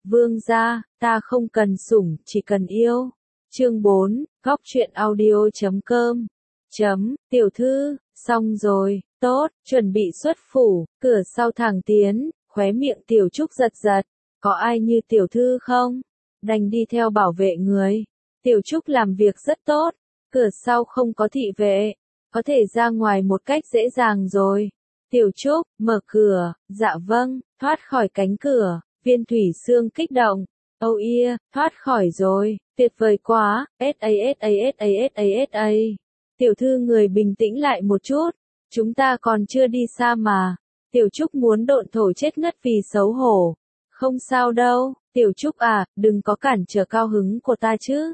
Vương gia, ta không cần sủng, chỉ cần yêu. Chương 4, góc truyện audio.com. Tiểu thư, xong rồi, tốt, chuẩn bị xuất phủ, cửa sau thẳng tiến, khóe miệng Tiểu Trúc giật giật. Có ai như tiểu thư không? Đành đi theo bảo vệ người. Tiểu Trúc làm việc rất tốt, cửa sau không có thị vệ, có thể ra ngoài một cách dễ dàng rồi. Tiểu Trúc, mở cửa, dạ vâng, thoát khỏi cánh cửa, Viên Thủy Sương kích động. Oh yeah, thoát khỏi rồi, tuyệt vời quá, sa. Tiểu thư người bình tĩnh lại một chút, chúng ta còn chưa đi xa mà. Tiểu Trúc muốn độn thổ chết ngất vì xấu hổ. Không sao đâu, Tiểu Trúc à, đừng có cản trở cao hứng của ta chứ.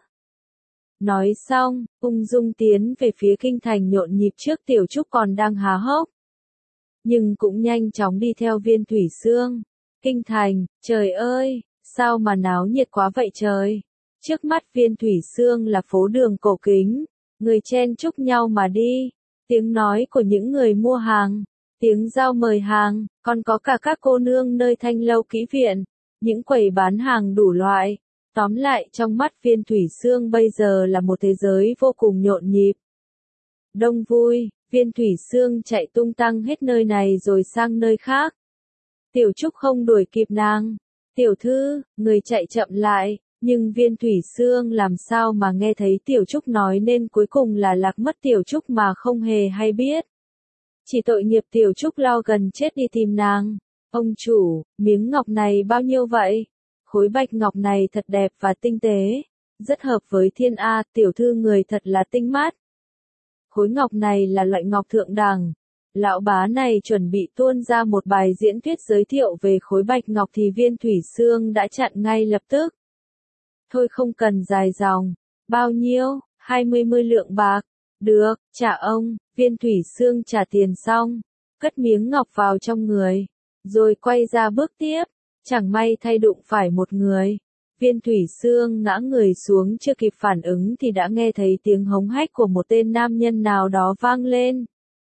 Nói xong, ung dung tiến về phía kinh thành nhộn nhịp trước Tiểu Trúc còn đang há hốc. Nhưng cũng nhanh chóng đi theo Viên Thủy Sương. Kinh thành, trời ơi, sao mà náo nhiệt quá vậy trời. Trước mắt Viên Thủy Sương là phố đường cổ kính, người chen chúc nhau mà đi. Tiếng nói của những người mua hàng, tiếng giao mời hàng, còn có cả các cô nương nơi thanh lâu kỹ viện, những quầy bán hàng đủ loại. Tóm lại trong mắt Viên Thủy Sương bây giờ là một thế giới vô cùng nhộn nhịp. Đông vui, Viên Thủy Sương chạy tung tăng hết nơi này rồi sang nơi khác. Tiểu Trúc không đuổi kịp nàng. Tiểu thư, người chạy chậm lại, nhưng Viên Thủy Sương làm sao mà nghe thấy Tiểu Trúc nói nên cuối cùng là lạc mất Tiểu Trúc mà không hề hay biết. Chỉ tội nghiệp Tiểu Trúc lo gần chết đi tìm nàng. Ông chủ, miếng ngọc này bao nhiêu vậy? Khối bạch ngọc này thật đẹp và tinh tế, rất hợp với thiên A, tiểu thư người thật là tinh mắt. Khối ngọc này là loại ngọc thượng đẳng. Lão bá này chuẩn bị tuôn ra một bài diễn thuyết giới thiệu về khối bạch ngọc thì Viên Thủy Sương đã chặn ngay lập tức. Thôi không cần dài dòng. Bao nhiêu? 20 lượng bạc. Được, trả ông. Viên Thủy Sương trả tiền xong, cất miếng ngọc vào trong người, rồi quay ra bước tiếp. Chẳng may thay đụng phải một người. Viên Thủy Sương ngã người xuống chưa kịp phản ứng thì đã nghe thấy tiếng hống hách của một tên nam nhân nào đó vang lên.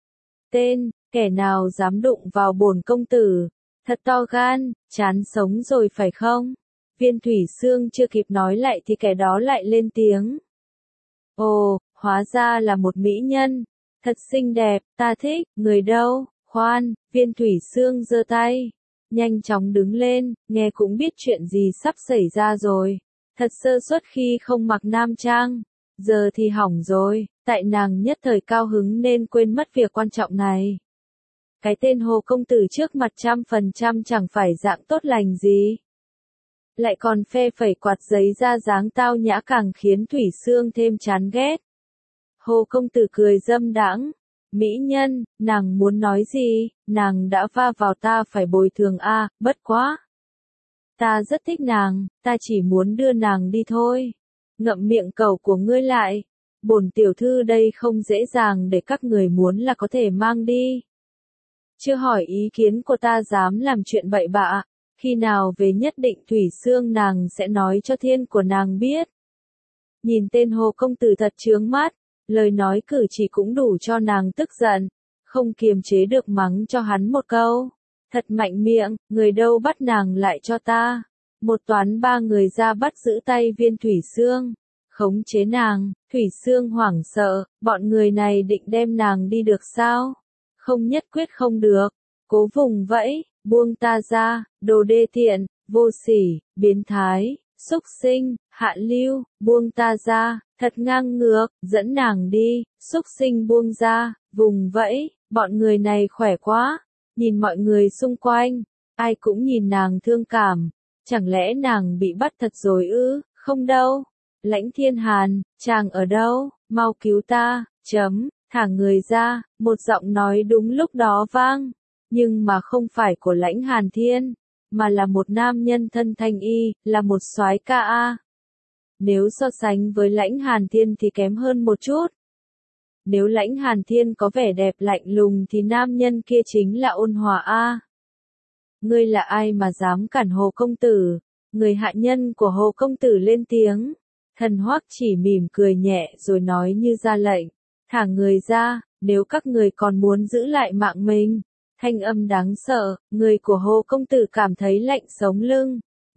Tên, kẻ nào dám đụng vào bổn công tử, thật to gan, chán sống rồi phải không? Viên Thủy Sương chưa kịp nói lại thì kẻ đó lại lên tiếng. Ồ, hóa ra là một mỹ nhân, thật xinh đẹp, ta thích, người đâu? Khoan, Viên Thủy Sương giơ tay, nhanh chóng đứng lên, nghe cũng biết chuyện gì sắp xảy ra rồi. Thật sơ suất khi không mặc nam trang, giờ thì hỏng rồi, tại nàng nhất thời cao hứng nên quên mất việc quan trọng này. Cái tên Hồ công tử trước mặt 100% chẳng phải dạng tốt lành gì. Lại còn phe phẩy quạt giấy ra dáng tao nhã càng khiến Thủy Sương thêm chán ghét. Hồ công tử cười dâm đãng. Mỹ nhân, nàng muốn nói gì, nàng đã va vào ta phải bồi thường a, bất quá. Ta rất thích nàng, ta chỉ muốn đưa nàng đi thôi. Ngậm miệng cẩu của ngươi lại. Bổn tiểu thư đây không dễ dàng để các người muốn là có thể mang đi. Chưa hỏi ý kiến của ta dám làm chuyện bậy bạ, khi nào về nhất định Thủy Sương nàng sẽ nói cho thiên của nàng biết. Nhìn tên Hồ công tử thật chướng mắt. Lời nói cử chỉ cũng đủ cho nàng tức giận, không kiềm chế được mắng cho hắn một câu. Thật mạnh miệng, người đâu bắt nàng lại cho ta. Một toán ba người ra bắt giữ tay Viên Thủy Sương, khống chế nàng. Thủy Sương hoảng sợ, bọn người này định đem nàng đi được sao? Không nhất quyết không được. Cố vùng vẫy, buông ta ra, đồ đê tiện, vô sỉ, biến thái, xúc sinh, hạ lưu, buông ta ra. Thật ngang ngược, dẫn nàng đi, xúc sinh buông ra, vùng vẫy, bọn người này khỏe quá. Nhìn mọi người xung quanh, ai cũng nhìn nàng thương cảm. Chẳng lẽ nàng bị bắt thật rồi ư? Không đâu. Lãnh Thiên Hàn, chàng ở đâu? Mau cứu ta, thả người ra, một giọng nói đúng lúc đó vang. Nhưng mà không phải của Lãnh Hàn Thiên, mà là một nam nhân thân thanh y, là một soái ca a. Nếu so sánh với Lãnh Hàn Thiên thì kém hơn một chút. Nếu Lãnh Hàn Thiên có vẻ đẹp lạnh lùng thì nam nhân kia chính là Ôn Hòa a. Ngươi là ai mà dám cản Hồ công tử? Người hạ nhân của Hồ công tử lên tiếng. Thần Hoắc chỉ mỉm cười nhẹ rồi nói như ra lệnh. Thả người ra, nếu các người còn muốn giữ lại mạng mình. Thanh âm đáng sợ, người của Hồ công tử cảm thấy lạnh sống lưng.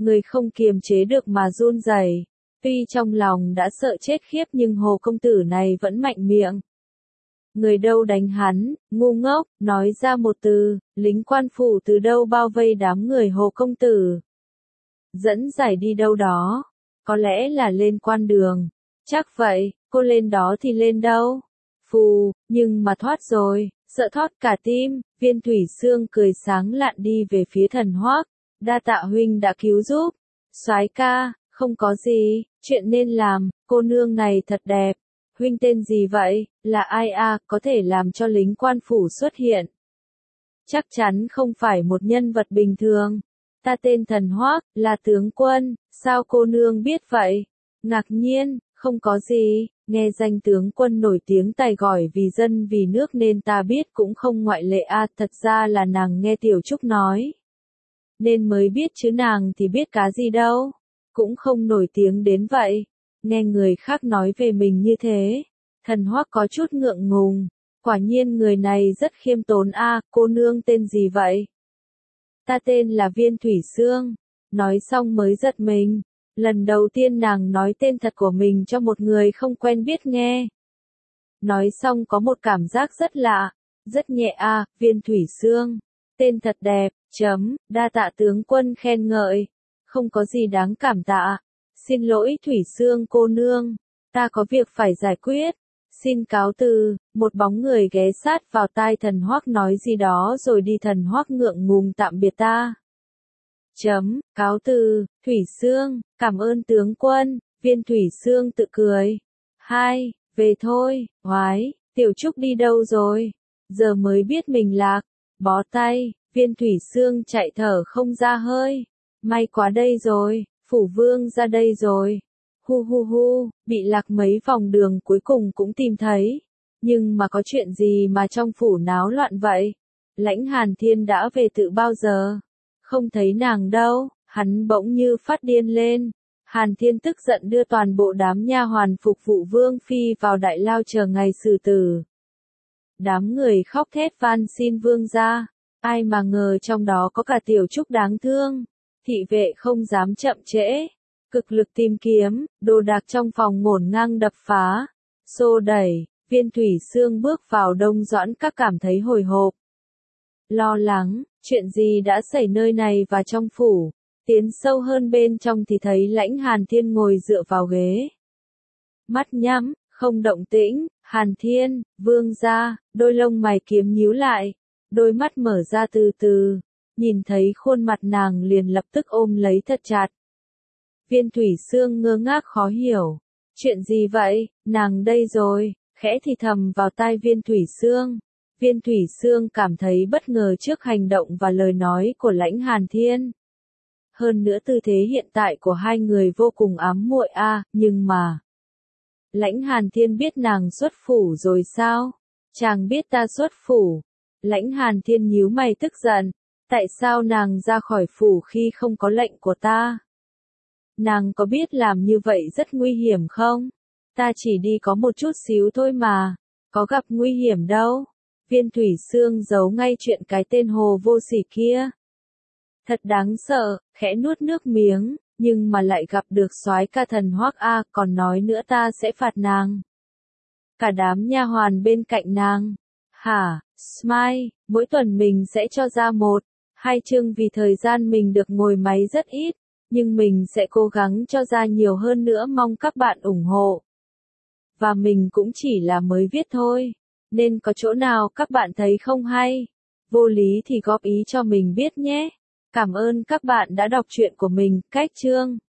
Người không kiềm chế được mà run rẩy. Tuy trong lòng đã sợ chết khiếp nhưng Hồ công tử này vẫn mạnh miệng. Người đâu đánh hắn, ngu ngốc, nói ra một từ, lính quan phủ từ đâu bao vây đám người Hồ công tử. Dẫn giải đi đâu đó, có lẽ là lên quan đường. Chắc vậy, cô lên đó thì lên đâu? Phù, nhưng mà thoát rồi, sợ thoát cả tim, Viên Thủy Xương cười sáng lạn đi về phía Thần Hoác. Đa tạ huynh đã cứu giúp. Soái ca, không có gì, chuyện nên làm, cô nương này thật đẹp. Huynh tên gì vậy, là ai a, có thể làm cho lính quan phủ xuất hiện? Chắc chắn không phải một nhân vật bình thường. Ta tên Thần Hoác, là tướng quân, sao cô nương biết vậy? Ngạc nhiên, không có gì, nghe danh tướng quân nổi tiếng tài giỏi vì dân vì nước nên ta biết cũng không ngoại lệ a, thật ra là nàng nghe Tiểu Trúc nói. Nên mới biết chứ nàng thì biết cá gì đâu, cũng không nổi tiếng đến vậy. Nghe người khác nói về mình như thế, Thần Hoác có chút ngượng ngùng, quả nhiên người này rất khiêm tốn a, cô nương tên gì vậy? Ta tên là Viên Thủy Xương, nói xong mới giật mình, lần đầu tiên nàng nói tên thật của mình cho một người không quen biết nghe. Nói xong có một cảm giác rất lạ, rất nhẹ a, Viên Thủy Xương, tên thật đẹp, đa tạ tướng quân khen ngợi, không có gì đáng cảm tạ. Xin lỗi Thủy Xương cô nương, ta có việc phải giải quyết. Xin cáo từ, một bóng người ghé sát vào tai Thần Hoác nói gì đó rồi đi. Thần Hoác ngượng ngùng tạm biệt ta. Cáo từ, Thủy Xương, cảm ơn tướng quân, Viên Thủy Xương tự cười. Về thôi, Hoái, Tiểu Trúc đi đâu rồi? Giờ mới biết mình lạc, bó tay, Viên Thủy Xương chạy thở không ra hơi. May quá đây rồi. Phủ vương ra đây rồi. Hu, bị lạc mấy vòng đường cuối cùng cũng tìm thấy. Nhưng mà có chuyện gì mà trong phủ náo loạn vậy? Lãnh Hàn Thiên đã về từ bao giờ? Không thấy nàng đâu, hắn bỗng như phát điên lên. Hàn Thiên tức giận đưa toàn bộ đám nha hoàn phục vụ vương phi vào đại lao chờ ngày xử tử. Đám người khóc thét van xin vương ra. Ai mà ngờ trong đó có cả Tiểu Trúc đáng thương. Thị vệ không dám chậm trễ, cực lực tìm kiếm, đồ đạc trong phòng ngổn ngang đập phá, xô đẩy, Viên Thủy Xương bước vào Đông Doãn Các cảm thấy hồi hộp. Lo lắng, chuyện gì đã xảy nơi này và trong phủ, tiến sâu hơn bên trong thì thấy Lãnh Hàn Thiên ngồi dựa vào ghế. Mắt nhắm, không động tĩnh, Hàn Thiên, vương gia, đôi lông mày kiếm nhíu lại, đôi mắt mở ra từ từ. Nhìn thấy khuôn mặt nàng liền lập tức ôm lấy thật chặt. Viên Thủy Xương ngơ ngác khó hiểu. Chuyện gì vậy, nàng đây rồi, khẽ thì thầm vào tai Viên Thủy Xương. Viên Thủy Xương cảm thấy bất ngờ trước hành động và lời nói của Lãnh Hàn Thiên. Hơn nữa tư thế hiện tại của hai người vô cùng ám muội a, nhưng mà... Lãnh Hàn Thiên biết nàng xuất phủ rồi sao? Chàng biết ta xuất phủ. Lãnh Hàn Thiên nhíu mày tức giận. Tại sao nàng ra khỏi phủ khi không có lệnh của ta? Nàng có biết làm như vậy rất nguy hiểm không? Ta chỉ đi có một chút xíu thôi mà, có gặp nguy hiểm đâu. Viên Thủy Xương giấu ngay chuyện cái tên hồ vô sỉ kia. Thật đáng sợ, khẽ nuốt nước miếng, nhưng mà lại gặp được soái ca Thần Hoác a, còn nói nữa ta sẽ phạt nàng. Cả đám nha hoàn bên cạnh nàng. Hả, Smile, mỗi tuần mình sẽ cho ra 1-2 chương vì thời gian mình được ngồi máy rất ít, nhưng mình sẽ cố gắng cho ra nhiều hơn nữa, mong các bạn ủng hộ. Và mình cũng chỉ là mới viết thôi, nên có chỗ nào các bạn thấy không hay, vô lý thì góp ý cho mình biết nhé. Cảm ơn các bạn đã đọc truyện của mình, cách chương.